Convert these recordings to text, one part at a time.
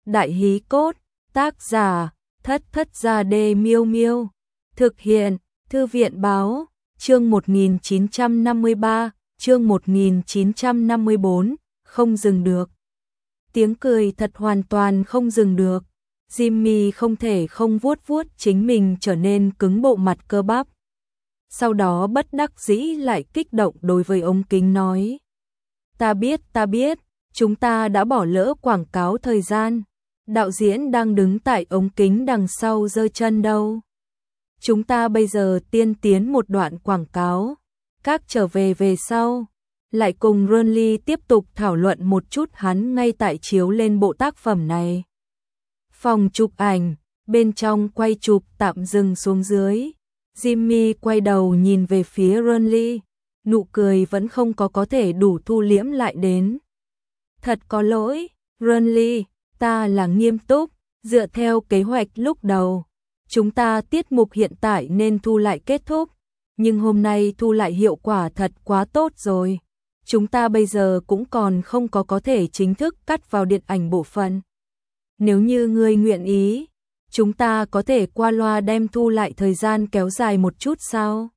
Đại hí cốt, tác giả, Thất Thất Gia Đê Miêu Miêu. Thực hiện, Thư viện báo, chương 1953, chương 1954, không dừng được. Tiếng cười thật hoàn toàn không dừng được. Jimmy không thể không vuốt vuốt chính mình trở nên cứng bộ mặt cơ bắp. Sau đó bất đắc dĩ lại kích động đối với ống kính nói. Ta biết, chúng ta đã bỏ lỡ quảng cáo thời gian. Đạo diễn đang đứng tại ống kính đằng sau giơ chân đâu. Chúng ta bây giờ tiên tiến một đoạn quảng cáo. Các trở về sau. Lại cùng Ronly tiếp tục thảo luận một chút hắn ngay tại chiếu lên bộ tác phẩm này. Phòng chụp ảnh, bên trong quay chụp tạm dừng xuống dưới. Jimmy quay đầu nhìn về phía Ronly, nụ cười vẫn không có thể đủ thu liễm lại đến. Thật có lỗi, Ronly, ta là nghiêm túc, dựa theo kế hoạch lúc đầu. Chúng ta tiết mục hiện tại nên thu lại kết thúc, nhưng hôm nay thu lại hiệu quả thật quá tốt rồi. Chúng ta bây giờ cũng còn không có thể chính thức cắt vào điện ảnh bộ phận. Nếu như ngươi nguyện ý, chúng ta có thể qua loa đem thu lại thời gian kéo dài một chút sao?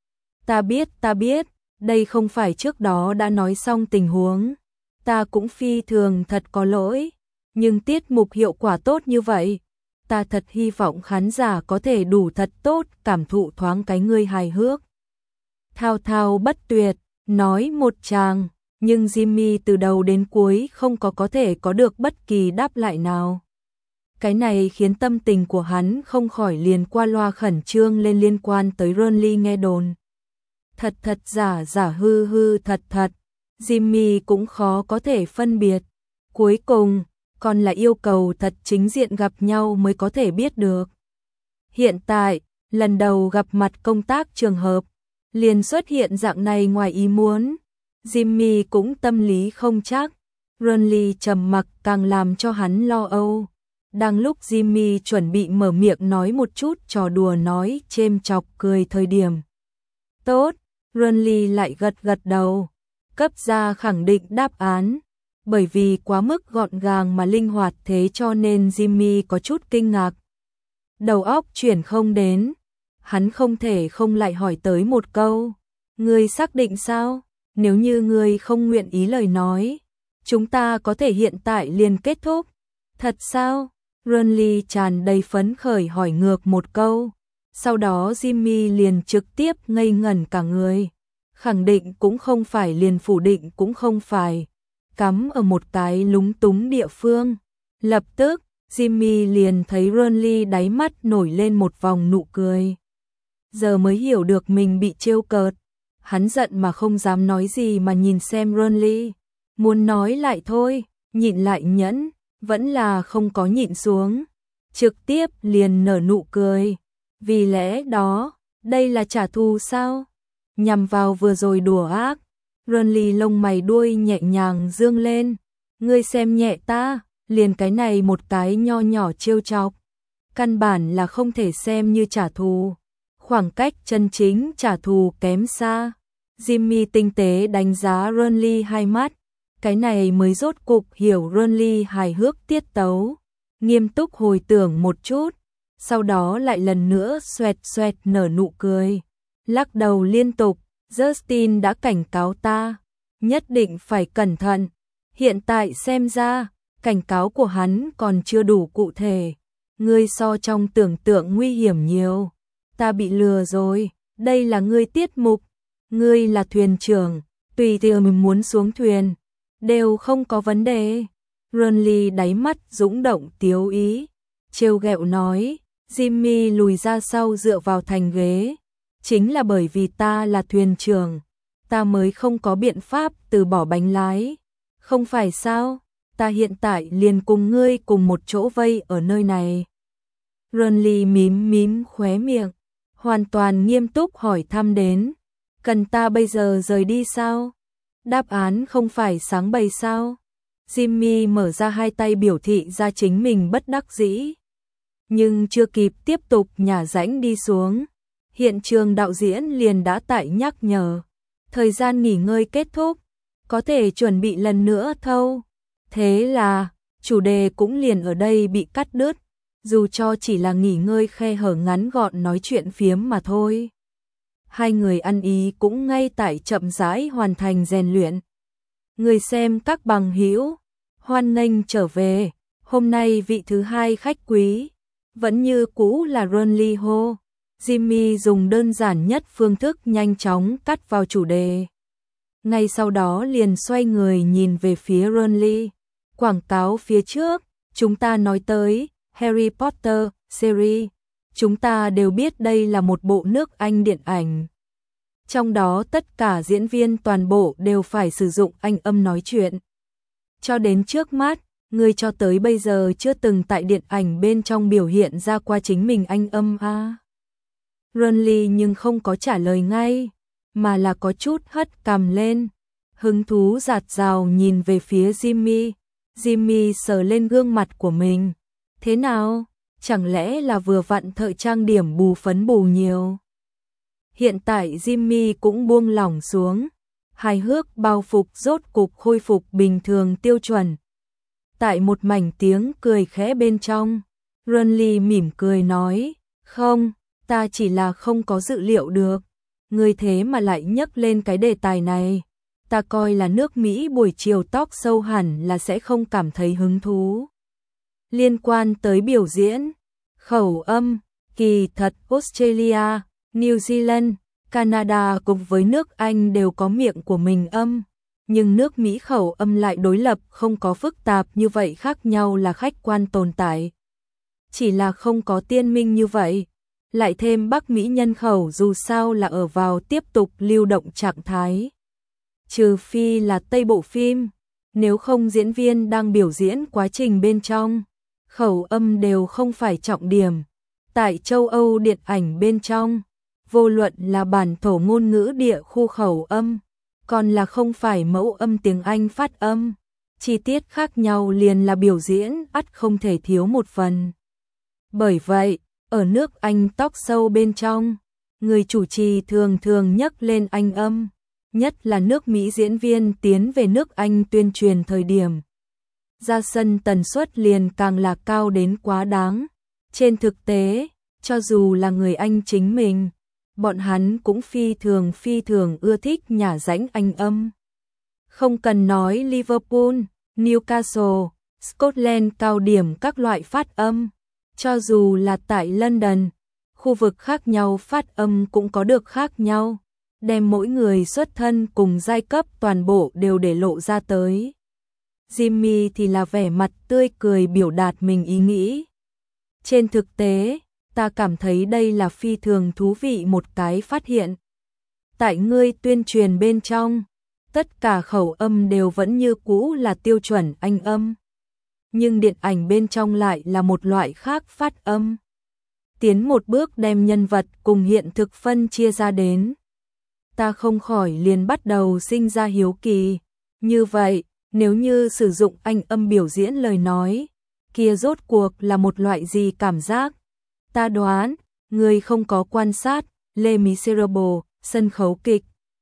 Ta biết, đây không phải trước đó đã nói xong tình huống. Ta cũng phi thường thật có lỗi, nhưng tiết mục hiệu quả tốt như vậy. Ta thật hy vọng khán giả có thể đủ thật tốt cảm thụ thoáng cái ngươi hài hước. Thao thao bất tuyệt, nói một tràng, nhưng Jimmy từ đầu đến cuối không có thể có được bất kỳ đáp lại nào. Cái này khiến tâm tình của hắn không khỏi liền qua loa khẩn trương lên liên quan tới Ronly nghe đồn. Thật giả hư thật. Jimmy cũng khó có thể phân biệt. Cuối cùng, còn là yêu cầu thật chính diện gặp nhau mới có thể biết được. Hiện tại, lần đầu gặp mặt công tác trường hợp, liền xuất hiện dạng này ngoài ý muốn. Jimmy cũng tâm lý không chắc. Ronly trầm mặc càng làm cho hắn lo âu. Đang lúc Jimmy chuẩn bị mở miệng nói một chút trò đùa nói chêm chọc cười thời điểm. Tốt, Ronly lại gật đầu, cấp ra khẳng định đáp án. Bởi vì quá mức gọn gàng mà linh hoạt thế cho nên Jimmy có chút kinh ngạc. Đầu óc chuyển không đến, hắn không thể không lại hỏi tới một câu. Ngươi xác định sao? Nếu như ngươi không nguyện ý lời nói, chúng ta có thể hiện tại liền kết thúc. Thật sao? Ronly tràn đầy phấn khởi hỏi ngược một câu. Sau đó Jimmy liền trực tiếp ngây ngẩn cả người. Khẳng định cũng không phải liền phủ định cũng không phải. Cắm ở một cái lúng túng địa phương. Lập tức, Jimmy liền thấy Ronly đáy mắt nổi lên một vòng nụ cười. Giờ mới hiểu được mình bị trêu cợt. Hắn giận mà không dám nói gì mà nhìn xem Ronly. Muốn nói lại thôi, nhịn lại nhẫn, vẫn là không có nhịn xuống. Trực tiếp liền nở nụ cười. Vì lẽ đó, đây là trả thù sao? Nhằm vào vừa rồi đùa ác. Ronly lông mày đuôi nhẹ nhàng dương lên. Ngươi xem nhẹ ta, liền cái này một cái nho nhỏ trêu chọc. Căn bản là không thể xem như trả thù. Khoảng cách chân chính trả thù kém xa. Jimmy tinh tế đánh giá Ronly hai mắt. Cái này mới rốt cục hiểu Ronly hài hước tiết tấu. Nghiêm túc hồi tưởng một chút. Sau đó lại lần nữa xoẹt nở nụ cười. Lắc đầu liên tục. Justin đã cảnh cáo ta. Nhất định phải cẩn thận. Hiện tại xem ra, cảnh cáo của hắn còn chưa đủ cụ thể. Ngươi so trong tưởng tượng nguy hiểm nhiều. Ta bị lừa rồi. Đây là ngươi tiết mục. Ngươi là thuyền trưởng. Tùy theo mình muốn xuống thuyền. Đều không có vấn đề. Ronly đáy mắt dũng động tiếu ý. Trêu ghẹo nói. Jimmy lùi ra sau dựa vào thành ghế. Chính là bởi vì ta là thuyền trưởng. Ta mới không có biện pháp từ bỏ bánh lái. Không phải sao? Ta hiện tại liền cùng ngươi cùng một chỗ vây ở nơi này. Ronly mím khóe miệng. Hoàn toàn nghiêm túc hỏi thăm đến. Cần ta bây giờ rời đi sao? Đáp án không phải sáng bày sao? Jimmy mở ra hai tay biểu thị ra chính mình bất đắc dĩ. Nhưng chưa kịp tiếp tục nhả rãnh đi xuống. Hiện trường đạo diễn liền đã tại nhắc nhở. Thời gian nghỉ ngơi kết thúc. Có thể chuẩn bị lần nữa thâu. Thế là, chủ đề cũng liền ở đây bị cắt đứt, dù cho chỉ là nghỉ ngơi khe hở ngắn gọn nói chuyện phiếm mà thôi. Hai người ăn ý cũng ngay tại chậm rãi hoàn thành rèn luyện. Người xem các bằng hữu, hoan nghênh trở về, hôm nay vị thứ hai khách quý, vẫn như cũ là Ronly Ho. Jimmy dùng đơn giản nhất phương thức nhanh chóng cắt vào chủ đề. Ngay sau đó liền xoay người nhìn về phía Ronly. Quảng cáo phía trước, chúng ta nói tới Harry Potter series. Chúng ta đều biết đây là một bộ nước Anh điện ảnh. Trong đó tất cả diễn viên toàn bộ đều phải sử dụng Anh âm nói chuyện. Cho đến trước mắt, người cho tới bây giờ chưa từng tại điện ảnh bên trong biểu hiện ra qua chính mình Anh âm a. Ronly nhưng không có trả lời ngay, mà là có chút hất cằm lên, hứng thú dạt dào nhìn về phía Jimmy. Jimmy sờ lên gương mặt của mình. Thế nào? Chẳng lẽ là vừa vặn thợ trang điểm bù phấn bù nhiều? Hiện tại Jimmy cũng buông lỏng xuống, hài hước bao phục rốt cục khôi phục bình thường tiêu chuẩn. Tại một mảnh tiếng cười khẽ bên trong, Ronly mỉm cười nói, không, ta chỉ là không có dự liệu được, người thế mà lại nhắc lên cái đề tài này. Ta coi là nước Mỹ buổi chiều talk show hẳn là sẽ không cảm thấy hứng thú. Liên quan tới biểu diễn, khẩu âm, kỳ thật Australia, New Zealand, Canada cùng với nước Anh đều có miệng của mình âm, nhưng nước Mỹ khẩu âm lại đối lập không có phức tạp như vậy, khác nhau là khách quan tồn tại. Chỉ là không có tiên minh như vậy, lại thêm Bắc Mỹ nhân khẩu dù sao là ở vào tiếp tục lưu động trạng thái. Trừ phi là Tây bộ phim, nếu không diễn viên đang biểu diễn quá trình bên trong, khẩu âm đều không phải trọng điểm. Tại châu Âu điện ảnh bên trong, vô luận là bản thổ ngôn ngữ địa khu khẩu âm, còn là không phải mẫu âm tiếng Anh phát âm, chi tiết khác nhau liền là biểu diễn ắt không thể thiếu một phần. Bởi vậy, ở nước Anh talk show bên trong, người chủ trì thường thường nhắc lên Anh âm, nhất là nước Mỹ diễn viên tiến về nước Anh tuyên truyền thời điểm. Ra sân tần suất liền càng là cao đến quá đáng. Trên thực tế, cho dù là người Anh chính mình, bọn hắn cũng phi thường ưa thích nhả rãnh Anh âm. Không cần nói Liverpool, Newcastle, Scotland cao điểm các loại phát âm, cho dù là tại London, khu vực khác nhau phát âm cũng có được khác nhau, đem mỗi người xuất thân cùng giai cấp toàn bộ đều để lộ ra tới. Jimmy thì là vẻ mặt tươi cười biểu đạt mình ý nghĩ. Trên thực tế, ta cảm thấy đây là phi thường thú vị một cái phát hiện. Tại ngươi tuyên truyền bên trong, tất cả khẩu âm đều vẫn như cũ là tiêu chuẩn Anh âm. Nhưng điện ảnh bên trong lại là một loại khác phát âm. Tiến một bước đem nhân vật cùng hiện thực phân chia ra đến. Ta không khỏi liền bắt đầu sinh ra hiếu kỳ. Như vậy, nếu như sử dụng Anh âm biểu diễn lời nói, kia rốt cuộc là một loại gì cảm giác? Ta đoán, người không có quan sát Les Miserables, sân khấu kịch.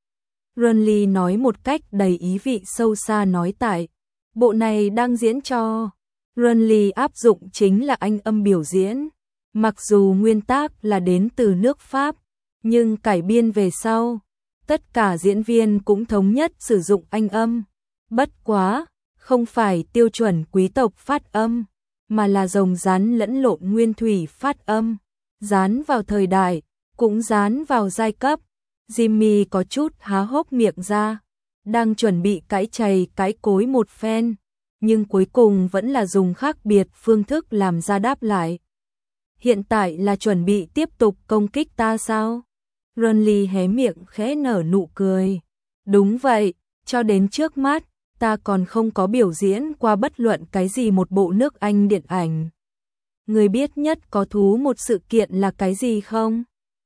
Ronly nói một cách đầy ý vị sâu xa nói tại, bộ này đang diễn cho. Ronly áp dụng chính là Anh âm biểu diễn, mặc dù nguyên tác là đến từ nước Pháp, nhưng cải biên về sau, tất cả diễn viên cũng thống nhất sử dụng Anh âm. Bất quá, không phải tiêu chuẩn quý tộc phát âm, mà là rồng rắn lẫn lộn nguyên thủy phát âm, dán vào thời đại, cũng dán vào giai cấp. Jimmy có chút há hốc miệng ra, đang chuẩn bị cãi chày cãi cối một phen, nhưng cuối cùng vẫn là dùng khác biệt phương thức làm ra đáp lại. Hiện tại là chuẩn bị tiếp tục công kích ta sao? Ronly hé miệng khẽ nở nụ cười. Đúng vậy, cho đến trước mắt, ta còn không có biểu diễn qua bất luận cái gì một bộ nước Anh điện ảnh. Người biết nhất có thú một sự kiện là cái gì không?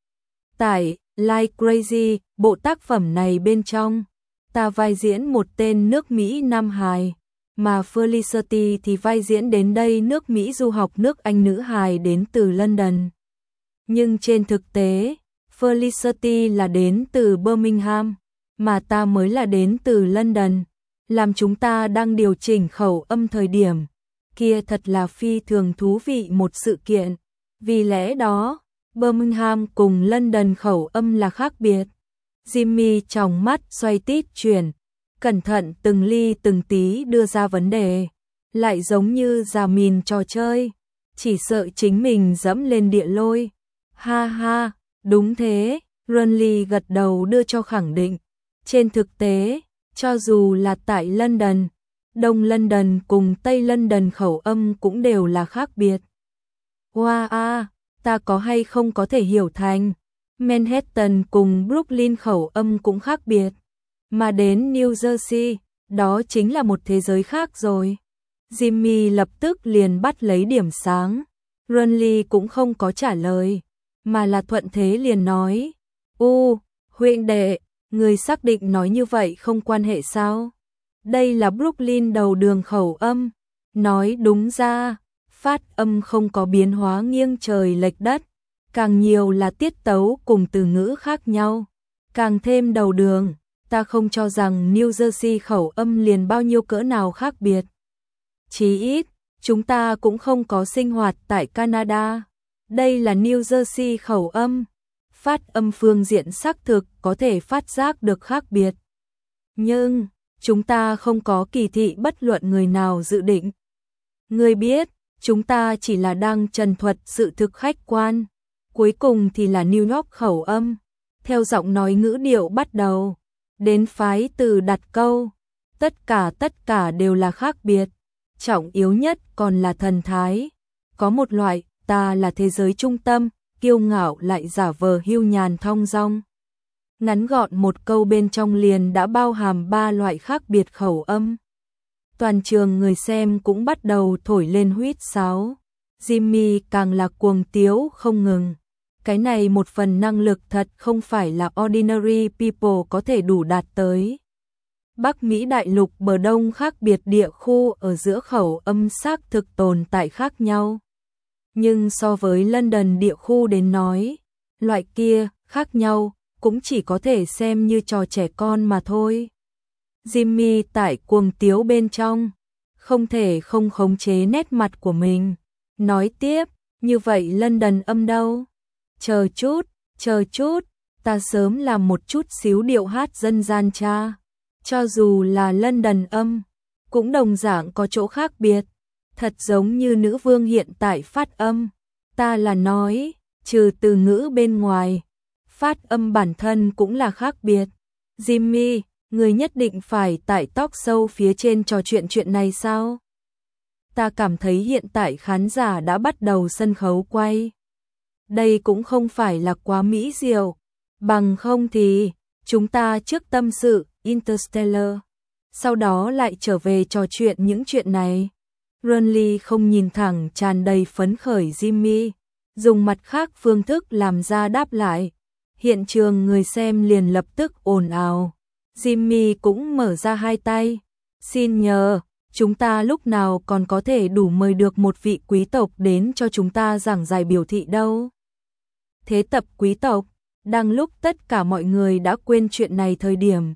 Tại Like Crazy, bộ tác phẩm này bên trong, ta vai diễn một tên nước Mỹ nam hài, mà Felicity thì vai diễn đến đây nước Mỹ du học nước Anh nữ hài đến từ London. Nhưng trên thực tế, Felicity là đến từ Birmingham, mà ta mới là đến từ London. Làm chúng ta đang điều chỉnh khẩu âm thời điểm, kia thật là phi thường thú vị một sự kiện. Vì lẽ đó, Birmingham cùng London khẩu âm là khác biệt. Jimmy trong mắt xoay tít chuyển, cẩn thận từng ly từng tí đưa ra vấn đề, lại giống như già mìn trò chơi, chỉ sợ chính mình dẫm lên địa lôi. Ha ha, đúng thế, Runley gật đầu đưa cho khẳng định. Trên thực tế, cho dù là tại London, Đông London cùng Tây London khẩu âm cũng đều là khác biệt. Wow, ta có hay không có thể hiểu thành Manhattan cùng Brooklyn khẩu âm cũng khác biệt. Mà đến New Jersey, đó chính là một thế giới khác rồi. Jimmy lập tức liền bắt lấy điểm sáng. Runley cũng không có trả lời, mà là thuận thế liền nói. Huynh đệ, người xác định nói như vậy không quan hệ sao? Đây là Brooklyn đầu đường khẩu âm. Nói đúng ra, phát âm không có biến hóa nghiêng trời lệch đất, càng nhiều là tiết tấu cùng từ ngữ khác nhau. Càng thêm đầu đường, ta không cho rằng New Jersey khẩu âm liền bao nhiêu cỡ nào khác biệt. Chí ít, chúng ta cũng không có sinh hoạt tại Canada. Đây là New Jersey khẩu âm. Phát âm phương diện xác thực có thể phát giác được khác biệt. Nhưng, chúng ta không có kỳ thị bất luận người nào dự định. Người biết, chúng ta chỉ là đang trần thuật sự thực khách quan. Cuối cùng thì là New York khẩu âm. Theo giọng nói ngữ điệu bắt đầu, đến phái từ đặt câu. Tất cả đều là khác biệt. Trọng yếu nhất còn là thần thái. Có một loại, ta là thế giới trung tâm, kiêu ngạo lại giả vờ hưu nhàn thong dong. Ngắn gọn một câu bên trong liền đã bao hàm 3 loại khác biệt khẩu âm. Toàn trường người xem cũng bắt đầu thổi lên huýt sáo. Jimmy càng là cuồng tiếu không ngừng. Cái này một phần năng lực thật không phải là ordinary people có thể đủ đạt tới. Bắc Mỹ đại lục bờ đông khác biệt địa khu ở giữa khẩu âm xác thực tồn tại khác nhau. Nhưng so với London địa khu đến nói, loại kia khác nhau cũng chỉ có thể xem như trò trẻ con mà thôi. Jimmy tại cuồng tiếu bên trong, không thể không khống chế nét mặt của mình. Nói tiếp, như vậy London âm đâu? Chờ chút, ta sớm làm một chút xíu điệu hát dân gian cha. Cho dù là London âm, cũng đồng dạng có chỗ khác biệt. Thật giống như nữ vương hiện tại phát âm. Ta là nói, trừ từ ngữ bên ngoài, phát âm bản thân cũng là khác biệt. Jimmy, người nhất định phải tại talk show phía trên trò chuyện này sao? Ta cảm thấy hiện tại khán giả đã bắt đầu sân khấu quay. Đây cũng không phải là quá mỹ diệu. Bằng không thì, chúng ta trước tâm sự Interstellar, sau đó lại trở về trò chuyện những chuyện này. Runley không nhìn thẳng tràn đầy phấn khởi Jimmy, dùng mặt khác phương thức làm ra đáp lại. Hiện trường người xem liền lập tức ồn ào. Jimmy cũng mở ra hai tay. Xin nhờ, chúng ta lúc nào còn có thể đủ mời được một vị quý tộc đến cho chúng ta giảng giải biểu thị đâu. Thế tập quý tộc, đang lúc tất cả mọi người đã quên chuyện này thời điểm.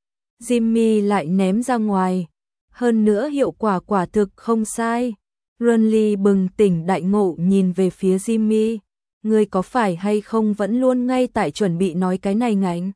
Jimmy lại ném ra ngoài. Hơn nữa hiệu quả quả thực không sai. Runley bừng tỉnh đại ngộ nhìn về phía Jimmy. Ngươi có phải hay không vẫn luôn ngay tại chuẩn bị nói cái này ngạnh?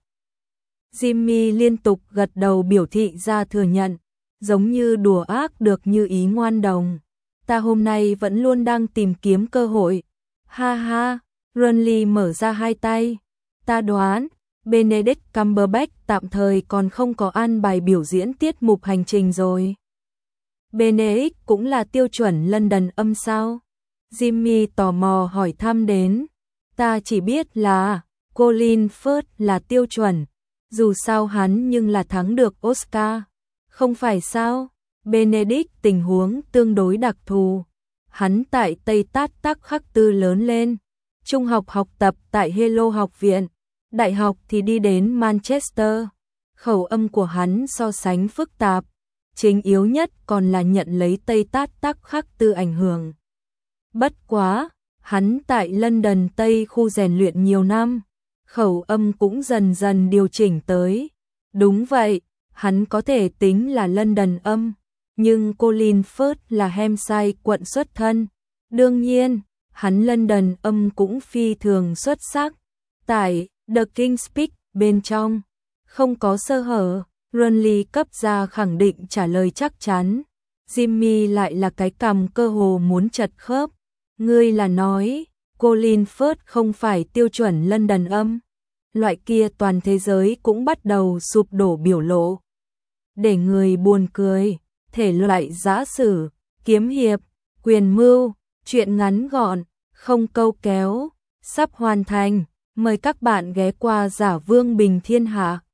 Jimmy liên tục gật đầu biểu thị ra thừa nhận. Giống như đùa ác được như ý ngoan đồng. Ta hôm nay vẫn luôn đang tìm kiếm cơ hội. Ha ha, Runley mở ra hai tay. Ta đoán, Benedict Cumberbatch tạm thời còn không có an bài biểu diễn tiết mục hành trình rồi. Benedict cũng là tiêu chuẩn London âm sao? Jimmy tò mò hỏi thăm đến. Ta chỉ biết là Colin Firth là tiêu chuẩn, dù sao hắn nhưng là thắng được Oscar. Không phải sao? Benedict tình huống tương đối đặc thù. Hắn tại Tây Tát Tắc Khắc Tư lớn lên. Trung học học tập tại Hello học viện. Đại học thì đi đến Manchester. Khẩu âm của hắn so sánh phức tạp. Chính yếu nhất còn là nhận lấy Tây Tát Tắc Khắc Tư ảnh hưởng. Bất quá, hắn tại London Tây khu rèn luyện nhiều năm. Khẩu âm cũng dần dần điều chỉnh tới. Đúng vậy, hắn có thể tính là London âm. nhưng Colin Firth là Hampshire quận xuất thân. Đương nhiên, hắn London âm cũng phi thường xuất sắc. Tại The King's Speech bên trong, không có sơ hở, Runley cấp ra khẳng định trả lời chắc chắn. Jimmy lại là cái cằm cơ hồ muốn chật khớp. Ngươi là nói, Colin Firth không phải tiêu chuẩn London âm. Loại kia toàn thế giới cũng bắt đầu sụp đổ biểu lộ. Để người buồn cười, thể loại giã sử, kiếm hiệp, quyền mưu, truyện ngắn gọn, không câu kéo, sắp hoàn thành. Mời các bạn ghé qua Giả Vương Bình Thiên Hạ.